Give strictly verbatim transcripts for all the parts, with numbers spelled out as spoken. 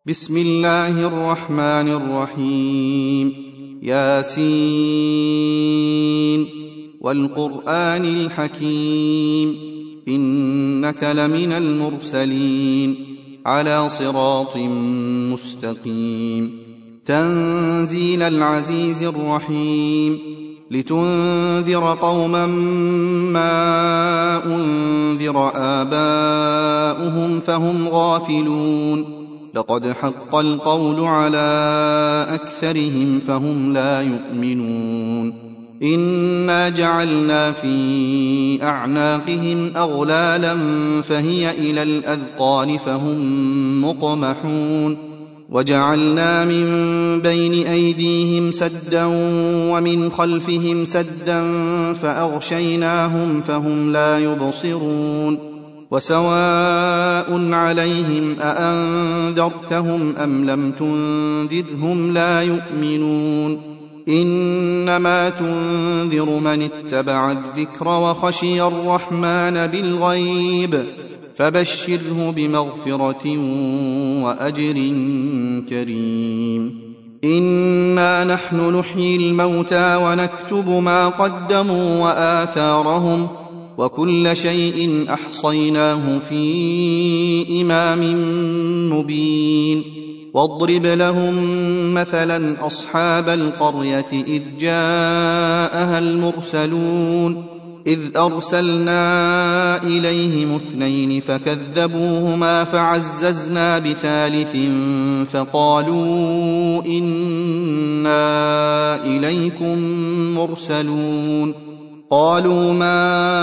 بسم الله الرحمن الرحيم. ياسين والقرآن الحكيم إنك لمن المرسلين على صراط مستقيم. تنزيل العزيز الرحيم لتنذر قوما ما أنذر آباؤهم فهم غافلون. لقد حق القول على أكثرهم فهم لا يؤمنون. إنا جعلنا في أعناقهم أغلالا فهي إلى الأذقان فهم مقمحون. وجعلنا من بين أيديهم سدا ومن خلفهم سدا فأغشيناهم فهم لا يبصرون. وسواء عليهم أأنذرتهم أم لم تنذرهم لا يؤمنون. إنما تنذر من اتبع الذكر وخشي الرحمن بالغيب فبشره بمغفرة وأجر كريم. إنا نحن نحيي الموتى ونكتب ما قدموا وآثارهم وكل شيء أحصيناه في إمام مبين. واضرب لهم مثلا أصحاب القرية إذ جاءها المرسلون إذ أرسلنا إليهم اثنين فكذبوهما فعززنا بثالث فقالوا إنا إليكم مرسلون. قالوا ما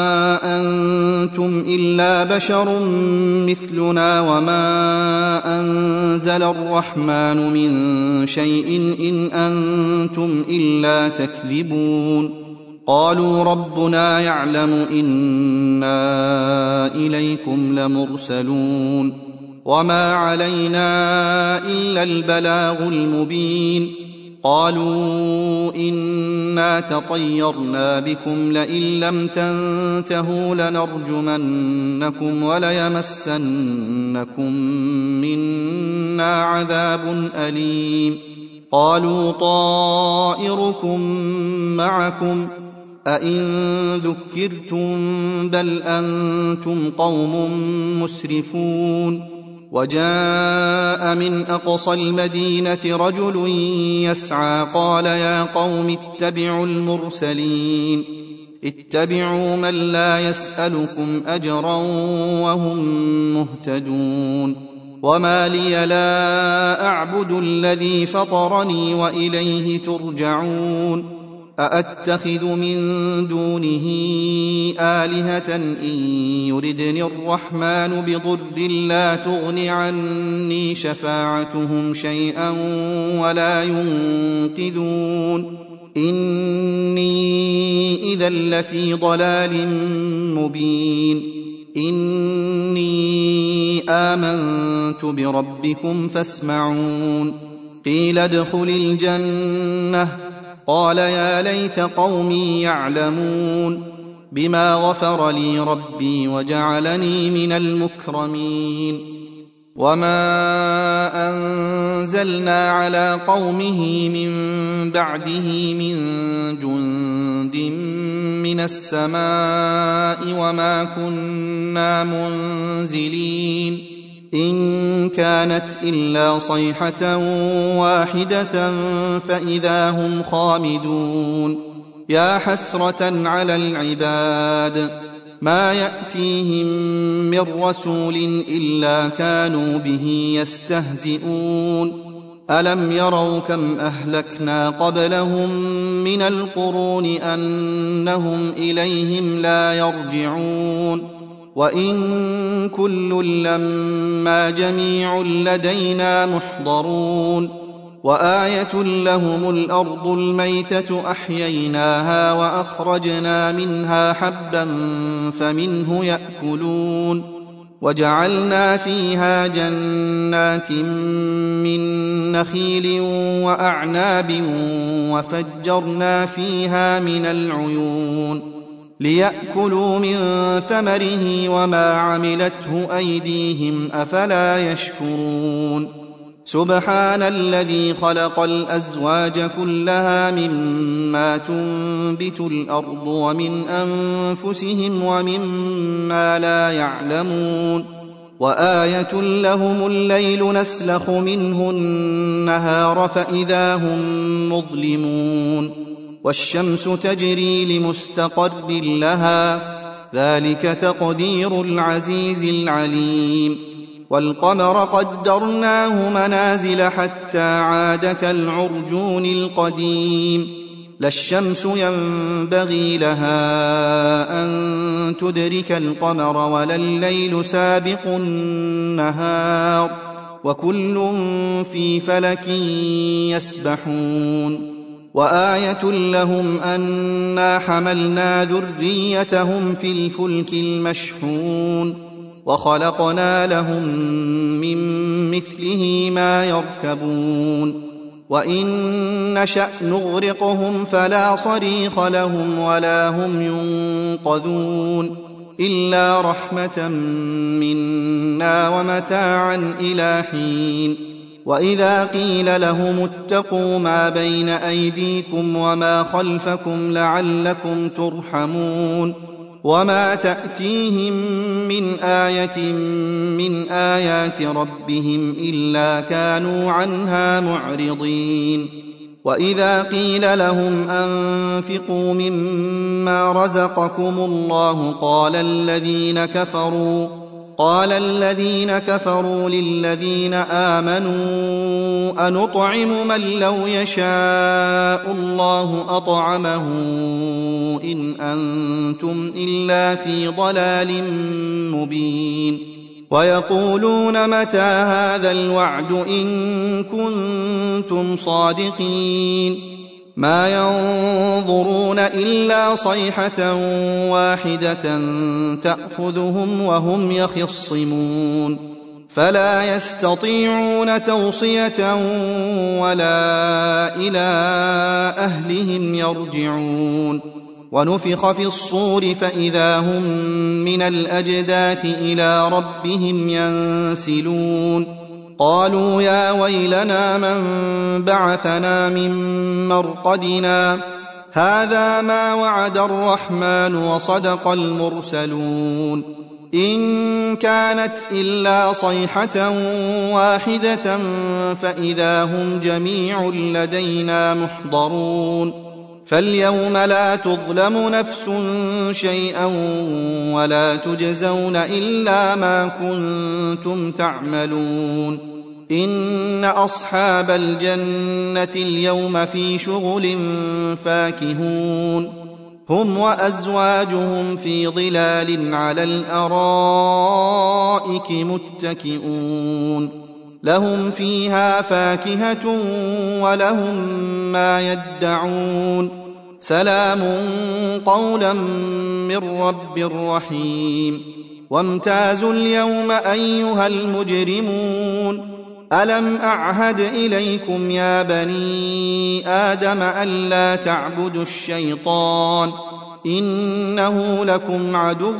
أنتم إلا بشر مثلنا وما أنزل الرحمن من شيء إن أنتم إلا تكذبون. قالوا ربنا يعلم إنا إليكم لمرسلون وما علينا إلا البلاغ المبين. قالوا إنا تطيرنا بكم لئن لم تنتهوا لنرجمنكم وليمسنكم منا عذاب أليم. قالوا طائركم معكم أئن ذكرتم بل أنتم قوم مسرفون. وجاء من أقصى المدينة رجل يسعى قال يا قوم اتبعوا المرسلين اتبعوا من لا يسألكم أجرا وهم مهتدون. وما لي لا أعبد الذي فطرني وإليه ترجعون. أأتخذ من دونه آلهة إن يردني الرحمن بضر لا تغن عني شفاعتهم شيئا ولا ينقذون. إني إذا لفي ضلال مبين. إني آمنت بربكم فاسمعون. قيل ادخل الجنة قال يا ليت قومي يعلمون بما غفر لي ربي وجعلني من المكرمين. وما أنزلنا على قومه من بعده من جند من السماء وما كنا منزلين. إن كانت إلا صيحة واحدة فإذا هم خامدون. يا حسرة على العباد ما يأتيهم من رسول إلا كانوا به يستهزئون. ألم يروا كم أهلكنا قبلهم من القرون أنهم إليهم لا يرجعون. وإن كل لما جميع لدينا محضرون. وآية لهم الأرض الميتة أحييناها وأخرجنا منها حبا فمنه يأكلون. وجعلنا فيها جنات من نخيل وأعناب وفجرنا فيها من العيون ليأكلوا من ثمره وما عملته أيديهم أفلا يشكرون سبحان الذي خلق الأزواج كلها مما تنبت الأرض ومن أنفسهم ومما لا يعلمون وآية لهم الليل نسلخ منه النهار فإذا هم مظلمون والشمس تجري لمستقر لها ذلك تقدير العزيز العليم والقمر قدرناه منازل حتى عاد كالعرجون القديم لا الشمس ينبغي لها أن تدرك القمر ولا الليل سابق النهار وكل في فلك يسبحون وآية لهم أنا حملنا ذريتهم في الفلك المشحون وخلقنا لهم من مثله ما يركبون وإن نشأ نغرقهم فلا صريخ لهم ولا هم ينقذون إلا رحمة منا ومتاعا إلى حين وإذا قيل لهم اتقوا ما بين أيديكم وما خلفكم لعلكم ترحمون وما تأتيهم من آية من آيات ربهم إلا كانوا عنها معرضين وإذا قيل لهم أنفقوا مما رزقكم الله قال الذين كفروا قال الذين كفروا للذين آمنوا أنطعم من لو يشاء الله أطعمه إن أنتم إلا في ضلال مبين ويقولون متى هذا الوعد إن كنتم صادقين ما ينظرون إلا صيحة واحدة تأخذهم وهم يخصمون فلا يستطيعون توصية ولا إلى أهلهم يرجعون ونفخ في الصور فإذا هم من الأجداث إلى ربهم ينسلون قالوا يا ويلنا من بعثنا من مرقدنا هذا ما وعد الرحمن وصدق المرسلون إن كانت إلا صيحة واحدة فإذا هم جميع لدينا محضرون فاليوم لا تظلم نفس شيئا ولا تجزون إلا ما كنتم تعملون إن أصحاب الجنة اليوم في شغل فاكهون هم وأزواجهم في ظلال على الأرائك متكئون لهم فيها فاكهة ولهم ما يدعون سلام قولا من رب رحيم وامتازوا اليوم أيها المجرمون ألم أعهد إليكم يا بني آدم ألا تعبدوا الشيطان إنه لكم عدو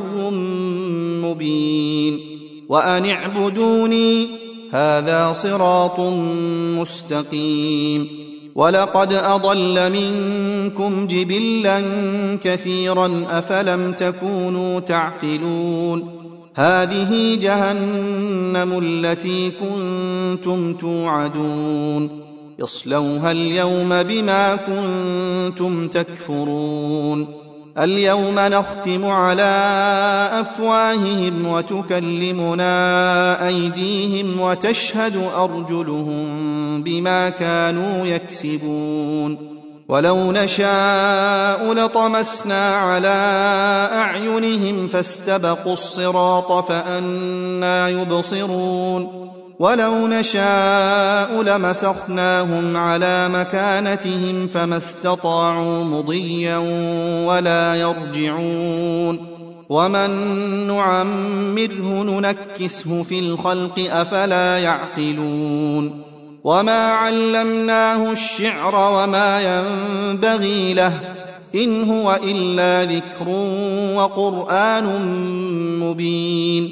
مبين وأن اعبدوني هذا صراط مستقيم ولقد أضل منكم جبلا كثيرا أفلم تكونوا تعقلون هذه جهنم التي كنتم توعدون اصلوها اليوم بما كنتم تكفرون اليوم نختم على أفواههم وتكلمنا أيديهم وتشهد أرجلهم بما كانوا يكسبون ولو نشاء لطمسنا على أعينهم فاستبقوا الصراط فأنى يبصرون ولو نشاء لمسخناهم على مكانتهم فما استطاعوا مضيا ولا يرجعون ومن نعمره ننكسه في الخلق أفلا يعقلون وما علمناه الشعر وما ينبغي له إن هو إلا ذكر وقرآن مبين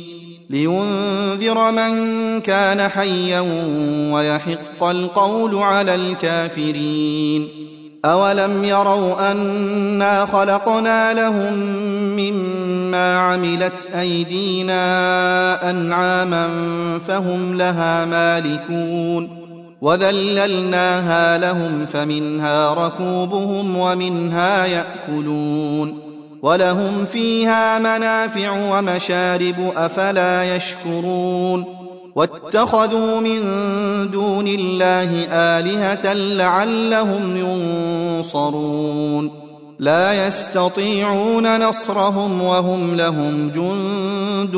لينذر من كان حيا ويحق القول على الكافرين. أولم يروا أنا خلقنا لهم مما عملت أيدينا أنعاما فهم لها مالكون وذللناها لهم فمنها ركوبهم ومنها يأكلون ولهم فيها منافع ومشارب أفلا يشكرون واتخذوا من دون الله آلهة لعلهم ينصرون لا يستطيعون نصرهم وهم لهم جند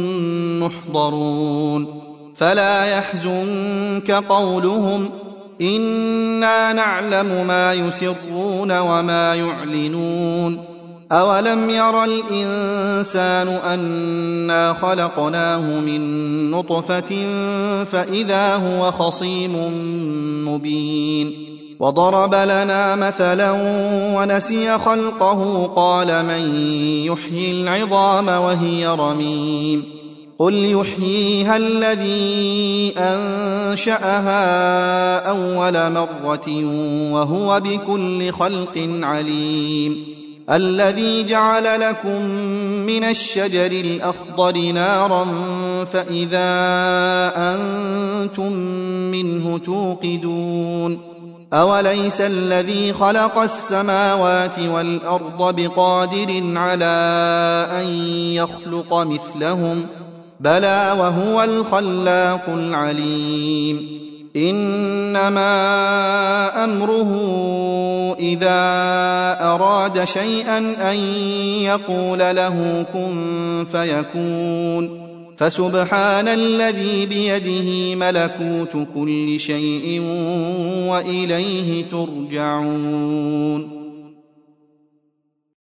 محضرون فلا يحزنك قولهم إنا نعلم ما يسرون وما يعلنون أولم ير الإنسان أنا خلقناه من نطفة فإذا هو خصيم مبين وضرب لنا مثلا ونسي خلقه قال من يحيي العظام وهي رميم قل يحييها الذي أنشأها أول مرة وهو بكل خلق عليم الذي جعل لكم من الشجر الأخضر نارا فإذا أنتم منه توقدون أوليس الذي خلق السماوات والأرض بقادر على أن يخلق مثلهم بلى وهو الخلاق العليم إنما أمره إذا أراد شيئا أن يقول له كن فيكون فسبحان الذي بيده ملكوت كل شيء وإليه ترجعون